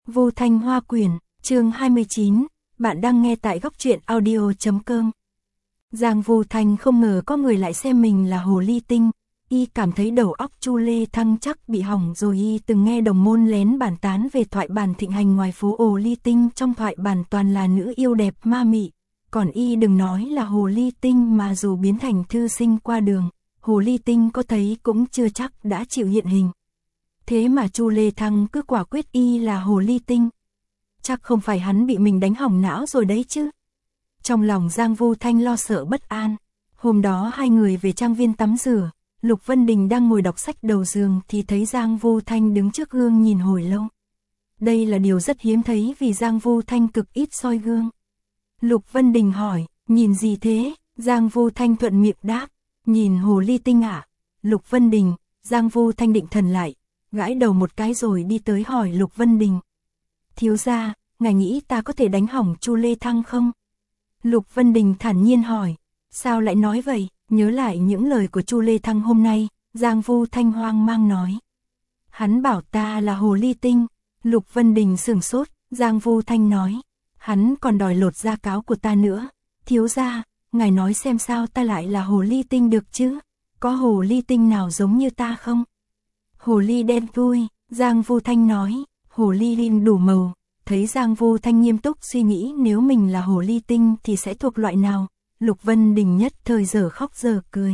Vu Thanh Hoa Quyển, chương 29, bạn đang nghe tại góc truyện audio.com. Giang Vu Thanh không ngờ có người lại xem mình là hồ ly tinh, y cảm thấy đầu óc Chu Lê Thăng chắc bị hỏng rồi. Y từng nghe đồng môn lén bàn tán về thoại bản thịnh hành ngoài phố hồ ly tinh, trong thoại bản toàn là nữ yêu đẹp ma mị, còn y đừng nói là hồ ly tinh mà dù biến thành thư sinh qua đường, hồ ly tinh có thấy cũng chưa chắc đã chịu hiện hình. Thế mà Chu Lê Thăng cứ quả quyết y là hồ ly tinh. Chắc không phải hắn bị mình đánh hỏng não rồi đấy chứ. Trong lòng Giang Vu Thanh lo sợ bất an. Hôm đó hai người về trang viên tắm rửa, Lục Vân Đình đang ngồi đọc sách đầu giường thì thấy Giang Vu Thanh đứng trước gương nhìn hồi lâu. Đây là điều rất hiếm thấy vì Giang Vu Thanh cực ít soi gương. Lục Vân Đình hỏi, nhìn gì thế? Giang Vu Thanh thuận miệng đáp, nhìn hồ ly tinh ạ. Lục Vân Đình, Giang Vu Thanh định thần lại, gãi đầu một cái rồi đi tới hỏi Lục Vân Đình. Thiếu gia, ngài nghĩ ta có thể đánh hỏng Chu Lê Thăng không? Lục Vân Đình thản nhiên hỏi, sao lại nói vậy? Nhớ lại những lời của Chu Lê Thăng hôm nay, Giang Vu Thanh hoang mang nói. Hắn bảo ta là hồ ly tinh. Lục Vân Đình sửng sốt, Giang Vu Thanh nói, hắn còn đòi lột da cáo của ta nữa. Thiếu gia, ngài nói xem sao ta lại là hồ ly tinh được chứ? Có hồ ly tinh nào giống như ta không? Hồ ly đen thui, Giang Vu Thanh nói, hồ ly linh đủ màu. Thấy Giang Vu Thanh nghiêm túc suy nghĩ nếu mình là hồ ly tinh thì sẽ thuộc loại nào, Lục Vân Đình nhất thời giờ khóc giờ cười.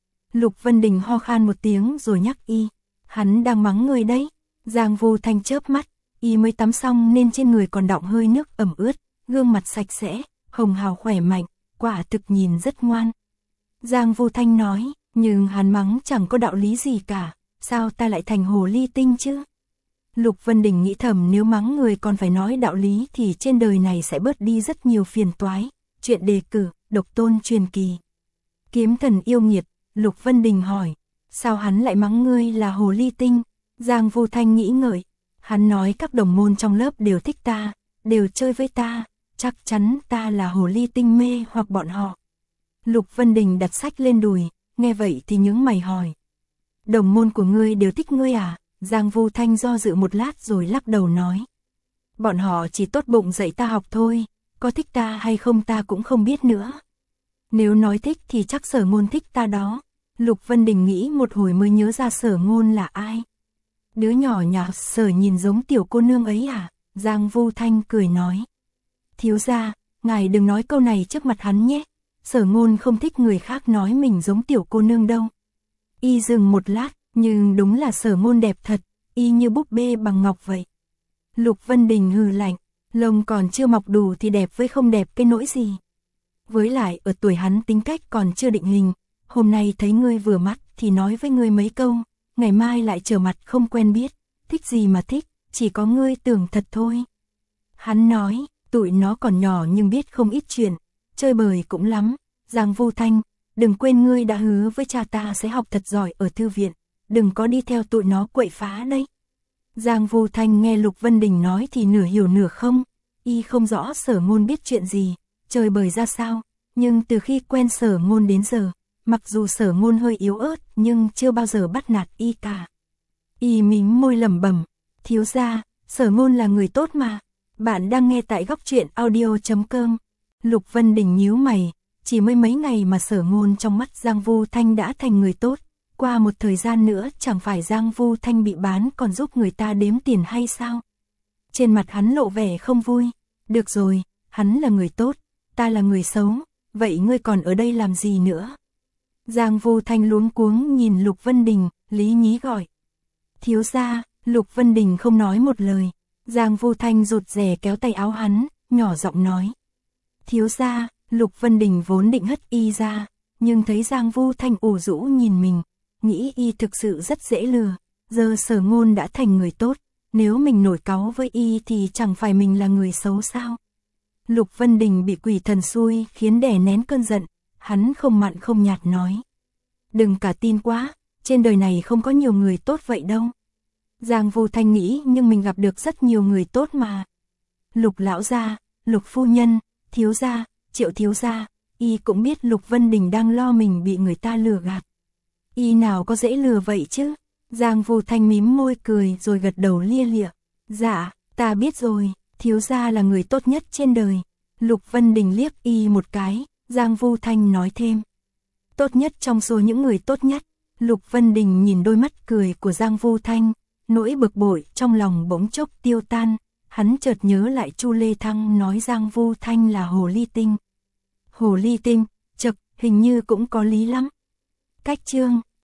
Lục Vân Đình ho khan một tiếng rồi nhắc y, hắn đang mắng người đấy. Giang Vu Thanh chớp mắt, y mới tắm xong nên trên người còn đọng hơi nước ẩm ướt, gương mặt sạch sẽ, hồng hào khỏe mạnh, quả thực nhìn rất ngoan. Giang Vu Thanh nói, nhưng hắn mắng chẳng có đạo lý gì cả, sao ta lại thành hồ ly tinh chứ? Lục Vân Đình nghĩ thầm nếu mắng người còn phải nói đạo lý thì trên đời này sẽ bớt đi rất nhiều phiền toái. Chuyện đề cử, độc tôn truyền kỳ. Kiếm thần yêu nghiệt, Lục Vân Đình hỏi, sao hắn lại mắng ngươi là hồ ly tinh? Giang Vu Thanh nghĩ ngợi, hắn nói các đồng môn trong lớp đều thích ta, đều chơi với ta, chắc chắn ta là hồ ly tinh mê hoặc bọn họ. Lục Vân Đình đặt sách lên đùi, nghe vậy thì nhướng mày hỏi, đồng môn của ngươi đều thích ngươi à? Giang Vu Thanh do dự một lát rồi lắc đầu nói, bọn họ chỉ tốt bụng dạy ta học thôi, có thích ta hay không ta cũng không biết nữa. Nếu nói thích thì chắc Sở Ngôn thích ta đó. Lục Vân Đình nghĩ một hồi mới nhớ ra Sở Ngôn là ai. Đứa nhỏ nhà Sở nhìn giống tiểu cô nương ấy à? Giang Vu Thanh cười nói, thiếu gia, ngài đừng nói câu này trước mặt hắn nhé, Sở Ngôn không thích người khác nói mình giống tiểu cô nương đâu. Y dừng một lát, nhưng đúng là Sở Ngôn đẹp thật, y như búp bê bằng ngọc vậy. Lục Vân Đình hừ lạnh, lông còn chưa mọc đủ thì đẹp với không đẹp cái nỗi gì. Với lại ở tuổi hắn tính cách còn chưa định hình, hôm nay thấy ngươi vừa mắt thì nói với ngươi mấy câu, ngày mai lại trở mặt không quen biết, thích gì mà thích, chỉ có ngươi tưởng thật thôi. Hắn nói, tụi nó còn nhỏ nhưng biết không ít chuyện, chơi bời cũng lắm. Giang Vu Thanh, đừng quên ngươi đã hứa với cha ta sẽ học thật giỏi ở thư viện, đừng có đi theo tụi nó quậy phá đấy. Giang Vu Thanh nghe Lục Vân Đình nói thì nửa hiểu nửa không, y không rõ Sở Ngôn biết chuyện gì, chơi bời ra sao, nhưng từ khi quen Sở Ngôn đến giờ, mặc dù Sở Ngôn hơi yếu ớt nhưng chưa bao giờ bắt nạt y cả. Y mím môi lẩm bẩm, thiếu gia, Sở Ngôn là người tốt mà. Bạn đang nghe tại góc truyện audio.com. Lục Vân Đình nhíu mày, chỉ mới mấy ngày mà Sở Ngôn trong mắt Giang Vu Thanh đã thành người tốt. Qua một thời gian nữa chẳng phải Giang Vu Thanh bị bán còn giúp người ta đếm tiền hay sao? Trên mặt hắn lộ vẻ không vui. Được rồi, hắn là người tốt, ta là người xấu, vậy ngươi còn ở đây làm gì nữa? Giang Vu Thanh luống cuống nhìn Lục Vân Đình, lý nhí gọi. Thiếu gia, Lục Vân Đình không nói một lời. Giang Vu Thanh rụt rè kéo tay áo hắn, nhỏ giọng nói. Thiếu gia, Lục Vân Đình vốn định hất y ra, nhưng thấy Giang Vu Thanh ủ rũ nhìn mình, nghĩ y thực sự rất dễ lừa, giờ Sở Ngôn đã thành người tốt, nếu mình nổi cáu với y thì chẳng phải mình là người xấu sao? Lục Vân Đình bị quỷ thần xui khiến đè nén cơn giận, hắn không mặn không nhạt nói. Đừng cả tin quá, trên đời này không có nhiều người tốt vậy đâu. Giang Vu Thanh nghĩ nhưng mình gặp được rất nhiều người tốt mà. Lục lão gia, Lục phu nhân, thiếu gia, Triệu thiếu gia, y cũng biết Lục Vân Đình đang lo mình bị người ta lừa gạt. Y nào có dễ lừa vậy chứ? Giang Vu Thanh mím môi cười rồi gật đầu lia lịa. Dạ, Ta biết rồi, thiếu gia là người tốt nhất trên đời. Lục Vân Đình liếc y một cái, Giang Vu Thanh nói thêm. Tốt nhất trong số những người tốt nhất. Lục Vân Đình nhìn đôi mắt cười của Giang Vu Thanh, nỗi bực bội trong lòng bỗng chốc tiêu tan, hắn chợt nhớ lại Chu Lê Thăng nói Giang Vu Thanh là hồ ly tinh. Hồ ly tinh, chậc, hình như cũng có lý lắm. Cách chương